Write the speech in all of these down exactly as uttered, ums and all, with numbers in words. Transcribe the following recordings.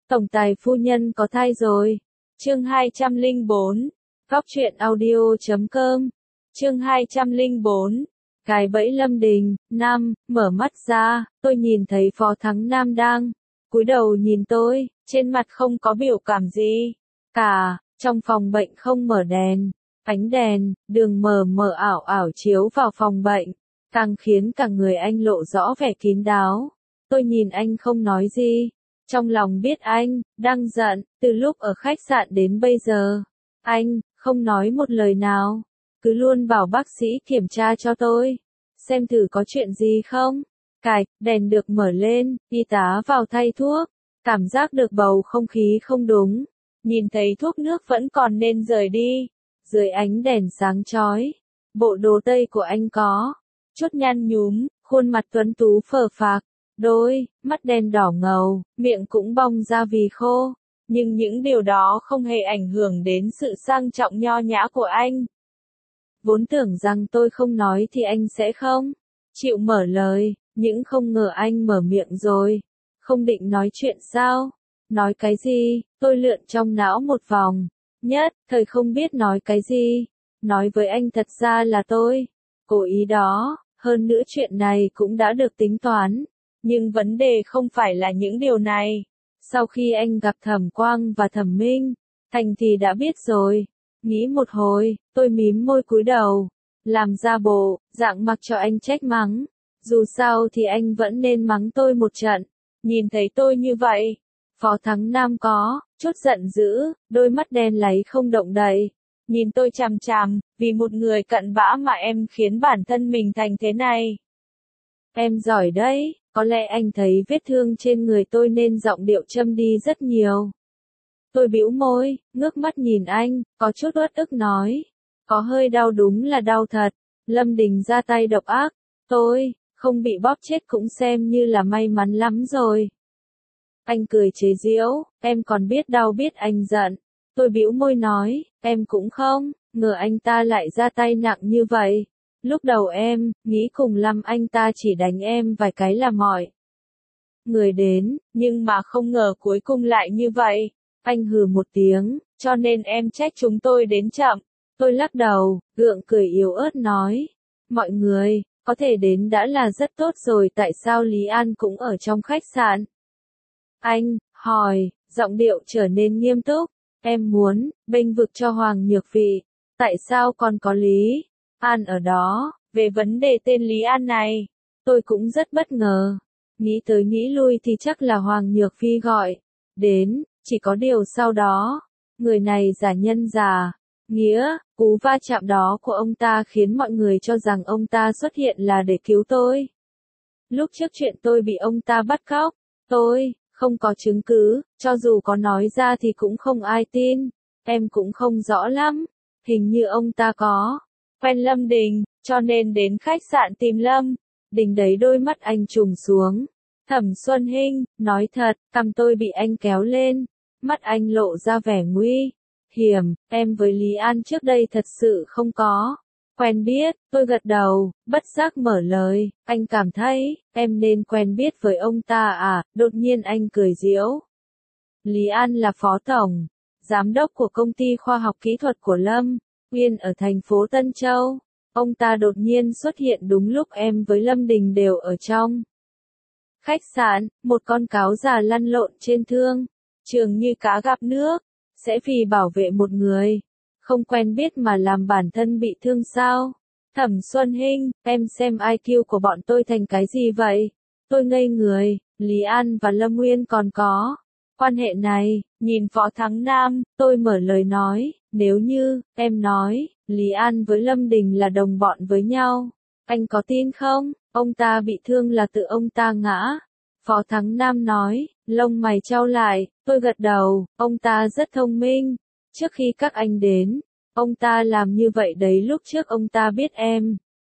Tổng tài phu nhân có thai rồi. Chương hai trăm lẻ bốn. Góc truyện audio chấm com. Chương hai trăm lẻ bốn. Cái bẫy Lâm Đình. Năm, mở mắt ra, tôi nhìn thấy Phó Thắng Nam đang cúi đầu nhìn tôi, trên mặt không có biểu cảm gì cả. Trong phòng bệnh không mở đèn, ánh đèn đường mờ mờ ảo ảo chiếu vào phòng bệnh, càng khiến cả người anh lộ rõ vẻ kín đáo. Tôi nhìn anh không nói gì, trong lòng biết anh đang giận. Từ lúc ở khách sạn đến bây giờ, anh không nói một lời nào, cứ luôn bảo bác sĩ kiểm tra cho tôi, xem thử có chuyện gì không. Cạch, đèn được mở lên, y tá vào thay thuốc, cảm giác được bầu không khí không đúng, nhìn thấy thuốc nước vẫn còn nên rời đi. Dưới ánh đèn sáng chói, bộ đồ tây của anh có chút nhăn nhúm, khuôn mặt tuấn tú phờ phạc, đôi mắt đen đỏ ngầu, miệng cũng bong ra vì khô, nhưng những điều đó không hề ảnh hưởng đến sự sang trọng nho nhã của anh. Vốn tưởng rằng tôi không nói thì anh sẽ không chịu mở lời, nhưng không ngờ anh mở miệng rồi. Không định nói chuyện sao? Nói cái gì? Tôi lượn trong não một vòng, nhất thời không biết nói cái gì. Nói với anh thật ra là tôi cố ý đó, hơn nữa chuyện này cũng đã được tính toán. Nhưng vấn đề không phải là những điều này. Sau khi anh gặp Thẩm Quang và Thẩm Minh Thành thì đã biết rồi. Nghĩ một hồi, tôi mím môi cúi đầu, làm ra bộ dạng mặc cho anh trách mắng. Dù sao thì anh vẫn nên mắng tôi một trận. Nhìn thấy tôi như vậy, Phó Thắng Nam có chút giận dữ, đôi mắt đen láy không động đậy, nhìn tôi chằm chằm. Vì một người cặn bã mà em khiến bản thân mình thành thế này. Em giỏi đấy. Có lẽ anh thấy vết thương trên người tôi nên giọng điệu châm đi rất nhiều. Tôi bĩu môi, ngước mắt nhìn anh, có chút uất ức nói. Có hơi đau, đúng là đau thật. Lâm Đình ra tay độc ác. Tôi không bị bóp chết cũng xem như là may mắn lắm rồi. Anh cười chế giễu, em còn biết đau biết anh giận. Tôi bĩu môi nói, em cũng không ngờ anh ta lại ra tay nặng như vậy. Lúc đầu em nghĩ cùng lắm anh ta chỉ đánh em vài cái là mọi người đến, nhưng mà không ngờ cuối cùng lại như vậy. Anh hừ một tiếng, cho nên em trách chúng tôi đến chậm. Tôi lắc đầu, gượng cười yếu ớt nói, mọi người có thể đến đã là rất tốt rồi, tại sao Lý An cũng ở trong khách sạn? Anh hỏi, giọng điệu trở nên nghiêm túc. Em muốn bênh vực cho Hoàng Nhược Vị, tại sao còn có Lý An ở đó? Về vấn đề tên Lý An này, tôi cũng rất bất ngờ. Nghĩ tới nghĩ lui thì chắc là Hoàng Nhược Phi gọi đến, chỉ có điều sau đó, người này giả nhân giả nghĩa, cú va chạm đó của ông ta khiến mọi người cho rằng ông ta xuất hiện là để cứu tôi. Lúc trước chuyện tôi bị ông ta bắt cóc, tôi không có chứng cứ, cho dù có nói ra thì cũng không ai tin. Em cũng không rõ lắm, hình như ông ta có quen Lâm Đình, cho nên đến khách sạn tìm Lâm Đình đấy. Đôi mắt anh trùng xuống. Thẩm Xuân Hinh, nói thật, cằm tôi bị anh kéo lên, mắt anh lộ ra vẻ nguy hiểm. Em với Lý An trước đây thật sự không có quen biết. Tôi gật đầu, bất giác mở lời, anh cảm thấy em nên quen biết với ông ta à? Đột nhiên anh cười giễu. Lý An là phó tổng giám đốc của công ty khoa học kỹ thuật của Lâm Uyên ở thành phố Tân Châu. Ông ta đột nhiên xuất hiện đúng lúc em với Lâm Đình đều ở trong khách sạn. Một con cáo già lăn lộn trên thương trường như cá gặp nước, sẽ vì bảo vệ một người không quen biết mà làm bản thân bị thương sao? Thẩm Xuân Hinh, em xem i kiu của bọn tôi thành cái gì vậy? Tôi ngây người. Lý An và Lâm Uyên còn có quan hệ này. Nhìn Phó Thắng Nam, tôi mở lời nói, nếu như em nói Lý An với Lâm Đình là đồng bọn với nhau, anh có tin không? Ông ta bị thương là tự ông ta ngã. Phó Thắng Nam nói, lông mày chau lại. Tôi gật đầu, ông ta rất thông minh. Trước khi các anh đến, ông ta làm như vậy đấy. Lúc trước ông ta biết em.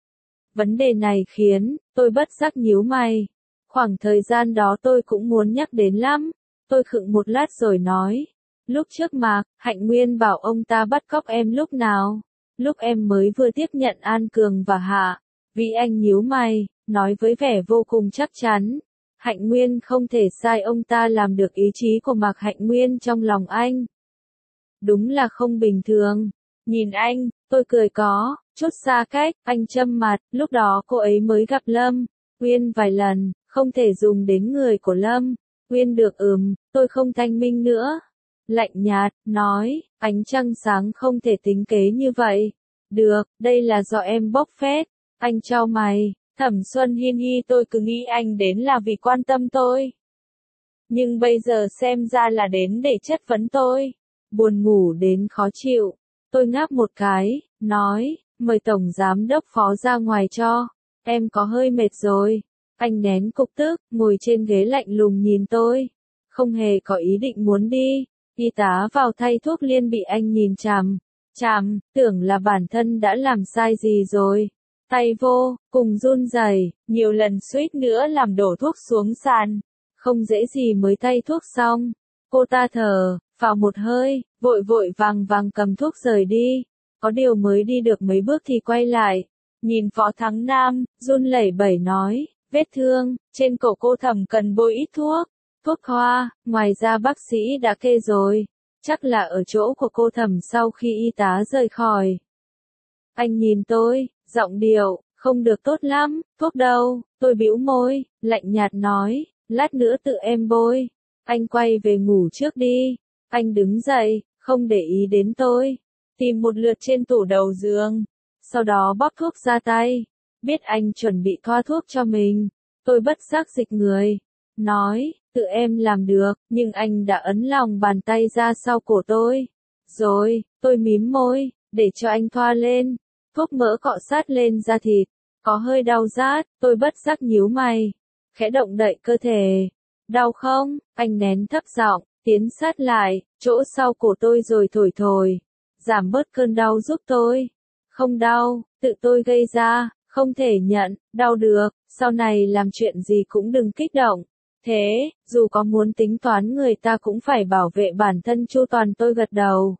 Vấn đề này khiến tôi bất giác nhíu mày. Khoảng thời gian đó tôi cũng muốn nhắc đến lắm. Tôi khựng một lát rồi nói, lúc trước mà Hạnh Nguyên bảo ông ta bắt cóc em lúc nào? Lúc em mới vừa tiếp nhận An Cường và Hạ. Vì anh nhíu mày, nói với vẻ vô cùng chắc chắn, Hạnh Nguyên không thể sai ông ta làm được ý chí của Mạc Hạnh Nguyên trong lòng anh. Đúng là không bình thường. Nhìn anh, tôi cười có chút xa cách, anh châm mặt, lúc đó cô ấy mới gặp Lâm Uyên vài lần, không thể dùng đến người của Lâm Uyên được. Ừm, tôi không thanh minh nữa. Lạnh nhạt, nói, ánh trăng sáng không thể tính kế như vậy. Được, đây là do em bốc phét. Anh chau mày, Thẩm Xuân Hiên Hi, tôi cứ nghĩ anh đến là vì quan tâm tôi. Nhưng bây giờ xem ra là đến để chất vấn tôi. Buồn ngủ đến khó chịu. Tôi ngáp một cái, nói, mời Tổng Giám Đốc Phó ra ngoài cho. Em có hơi mệt rồi. Anh nén cục tức, ngồi trên ghế lạnh lùng nhìn tôi. Không hề có ý định muốn đi. Y tá vào thay thuốc liên bị anh nhìn chằm. Chằm, tưởng là bản thân đã làm sai gì rồi. Tay vô, cùng run rẩy, nhiều lần suýt nữa làm đổ thuốc xuống sàn. Không dễ gì mới thay thuốc xong. Cô ta thở vào một hơi, vội vội vàng vàng cầm thuốc rời đi. Có điều mới đi được mấy bước thì quay lại. Nhìn Phó Thắng Nam, run lẩy bẩy nói, vết thương trên cổ cô Thẩm cần bôi ít thuốc. Thuốc hoa, ngoài ra bác sĩ đã kê rồi. Chắc là ở chỗ của cô Thẩm sau khi y tá rời khỏi. Anh nhìn tôi, giọng điệu, không được tốt lắm. Thuốc đâu? Tôi bĩu môi, lạnh nhạt nói, lát nữa tự em bôi. Anh quay về ngủ trước đi. Anh đứng dậy, không để ý đến tôi. Tìm một lượt trên tủ đầu giường. Sau đó bóp thuốc ra tay. Biết anh chuẩn bị thoa thuốc cho mình. Tôi bất giác dịch người. Nói, tự em làm được, nhưng anh đã ấn lòng bàn tay ra sau cổ tôi. Rồi, tôi mím môi, để cho anh thoa lên. Thuốc mỡ cọ sát lên da thịt. Có hơi đau rát, tôi bất giác nhíu mày. Khẽ động đậy cơ thể. Đau không? Anh nén thấp giọng, tiến sát lại, chỗ sau cổ tôi rồi thổi thổi. Giảm bớt cơn đau giúp tôi. Không đau, tự tôi gây ra, không thể nhận, đau được, sau này làm chuyện gì cũng đừng kích động. Thế, dù có muốn tính toán người ta cũng phải bảo vệ bản thân chu toàn. Tôi gật đầu.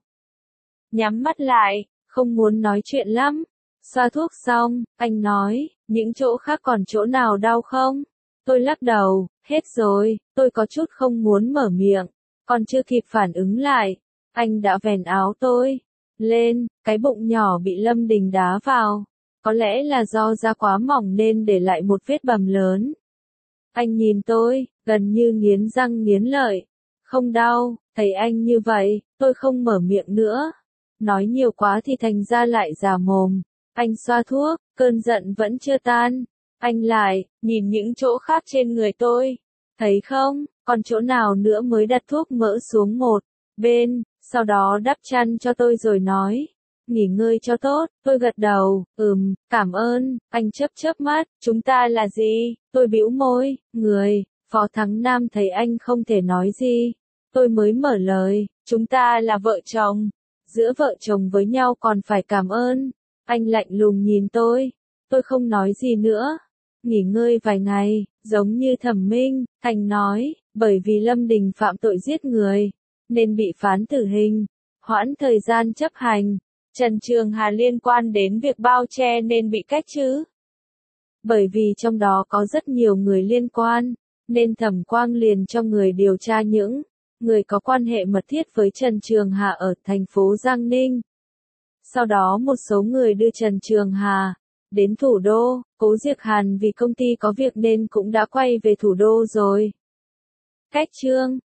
Nhắm mắt lại, không muốn nói chuyện lắm. Xoa thuốc xong, anh nói, những chỗ khác còn chỗ nào đau không? Tôi lắc đầu, hết rồi, tôi có chút không muốn mở miệng. Còn chưa kịp phản ứng lại, anh đã vén áo tôi lên, cái bụng nhỏ bị Lâm Đình đá vào. Có lẽ là do da quá mỏng nên để lại một vết bầm lớn. Anh nhìn tôi, gần như nghiến răng nghiến lợi. Không đau, thấy anh như vậy, tôi không mở miệng nữa. Nói nhiều quá thì thành ra lại già mồm. Anh xoa thuốc, cơn giận vẫn chưa tan. Anh lại, nhìn những chỗ khác trên người tôi. Thấy không, còn chỗ nào nữa mới đặt thuốc mỡ xuống một bên, sau đó đắp chăn cho tôi rồi nói. Nghỉ ngơi cho tốt. Tôi gật đầu, ừm, cảm ơn. Anh chớp chớp mắt, chúng ta là gì? Tôi bĩu môi, người. Phó Thắng Nam thấy anh không thể nói gì. Tôi mới mở lời, chúng ta là vợ chồng. Giữa vợ chồng với nhau còn phải cảm ơn. Anh lạnh lùng nhìn tôi. Tôi không nói gì nữa. Nghỉ ngơi vài ngày, giống như Thẩm Minh Thành nói, bởi vì Lâm Đình phạm tội giết người, nên bị phán tử hình, hoãn thời gian chấp hành. Trần Trường Hà liên quan đến việc bao che nên bị cách chứ? Bởi vì trong đó có rất nhiều người liên quan, nên Thẩm Quang liền cho người điều tra những người có quan hệ mật thiết với Trần Trường Hà ở thành phố Giang Ninh. Sau đó một số người đưa Trần Trường Hà đến thủ đô. Cố Diệc Hàn vì công ty có việc nên cũng đã quay về thủ đô rồi. Cách chương